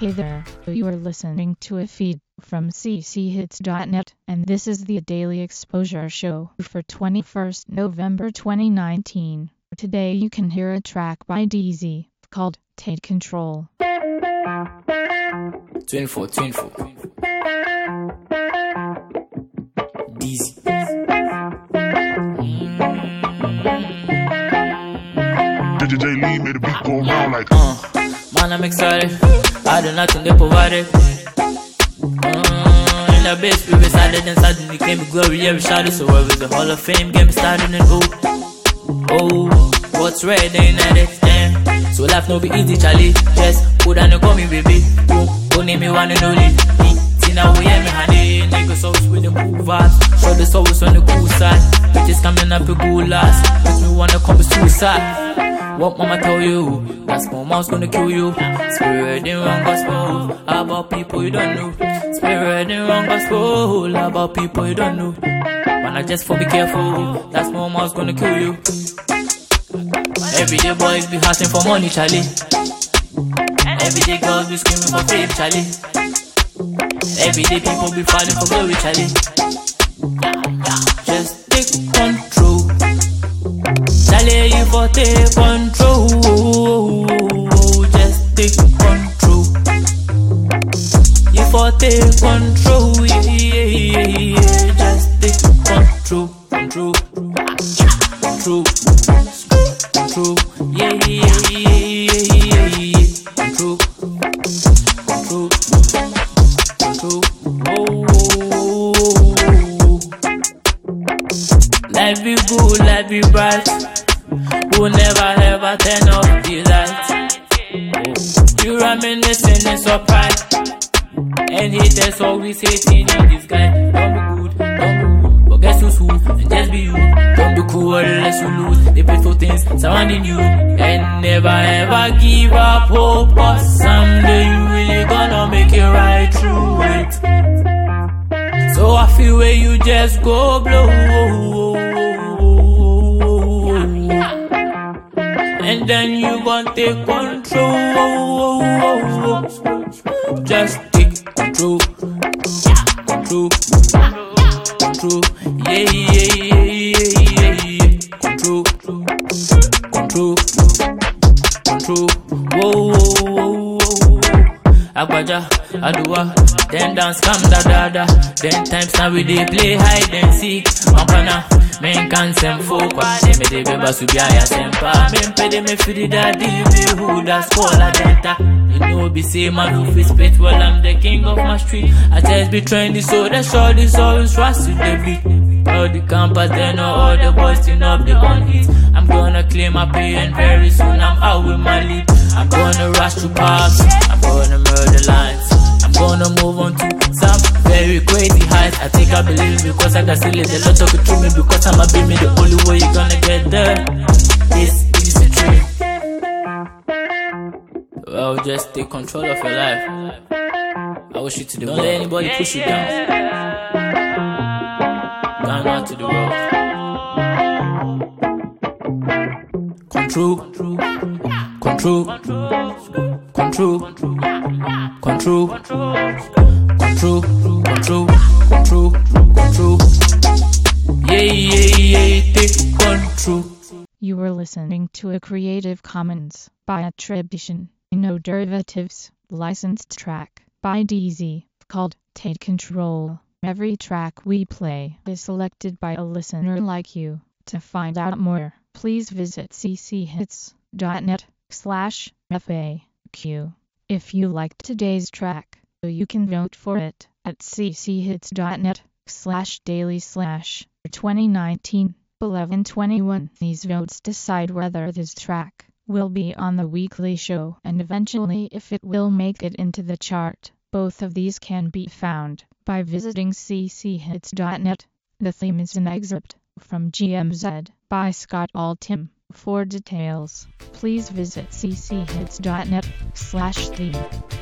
Hey there, you are listening to a feed from cchits.net, and this is the Daily Exposure Show for 21st November 2019. Today you can hear a track by DZ called Take Control. 24 DZ. DJ Lee made a beat go around like Man, I'm excited. I do nothing they provided. In the base we resided and suddenly came with glory every shadow. So where is the Hall of Fame game started and oh, what's red ain't at it, so life no be easy, Charlie. Just put down and call me baby. Don't name me one and only. See now we hear me honey. Niggas always with the cool vibes. Show this always on the cool side. Bitches coming up with good last. Makes me wanna commit suicide. What mama tell you? That small mouse gonna kill you. Spirit in wrong gospel about people you don't know. Spirit in wrong gospel about people you don't know. Wanna just for be careful. That small mouse gonna kill you. Everyday boys be hustling for money, Charlie. Everyday girls be screaming for fame, Charlie. Everyday people be falling for glory, Charlie. Just take control. Charlie, you for take control. Just take control. You for take control. Yeah. Just take control. Control. Yeah. Control. Life be good, life be bright. We'll never ever turn off the lights. You reminiscing in surprise. And haters always hating in this guy. Don't be good, but guess who's who? And just be you. Don't be cool unless you lose. They pay for things surrounding you. And never ever give up hope, cause someday you really gonna make it right through it. So I feel where you just go blow. And then you gon' take control. Just take control. Yeah. Control. Whoa. Agbaja, Aduwa, then dance come da. Then times now we dey play hide and seek. Mampana, men can send folk. They me dey beba subiaya sempa. Men pede me fidi daddy me who that's call a data. You know be say man who fit spit. Well I'm the king of my street. I just be trendy so the short is always rush to the beat. All the campers they know all the boys turn up the on hits. I'm gonna claim my pay and very soon I'm out with my lead. I'm gonna rush to parks. I'm gonna murder lines. I'm gonna move on to some very crazy heights. I think I believe it because I can still live the lot of it to me because I'm a be me. The only way you're gonna get there is the dream. Well, just take control of your life. I wish you to the world. Don't let anybody push you down. Down out to the world. Control. Yeah, take control. You were listening to a Creative Commons by attribution, no derivatives, licensed track by DZ called Take Control. Every track we play is selected by a listener like you. To find out more, please visit cchits.net/FAQ. If you liked today's track, you can vote for it at cchits.net/daily/2019 11/21. These votes decide whether this track will be on the weekly show and eventually if it will make it into the chart. Both of these can be found by visiting cchits.net. The theme is an excerpt from GMZ by Scott Altham. For details, please visit cchits.net/theme.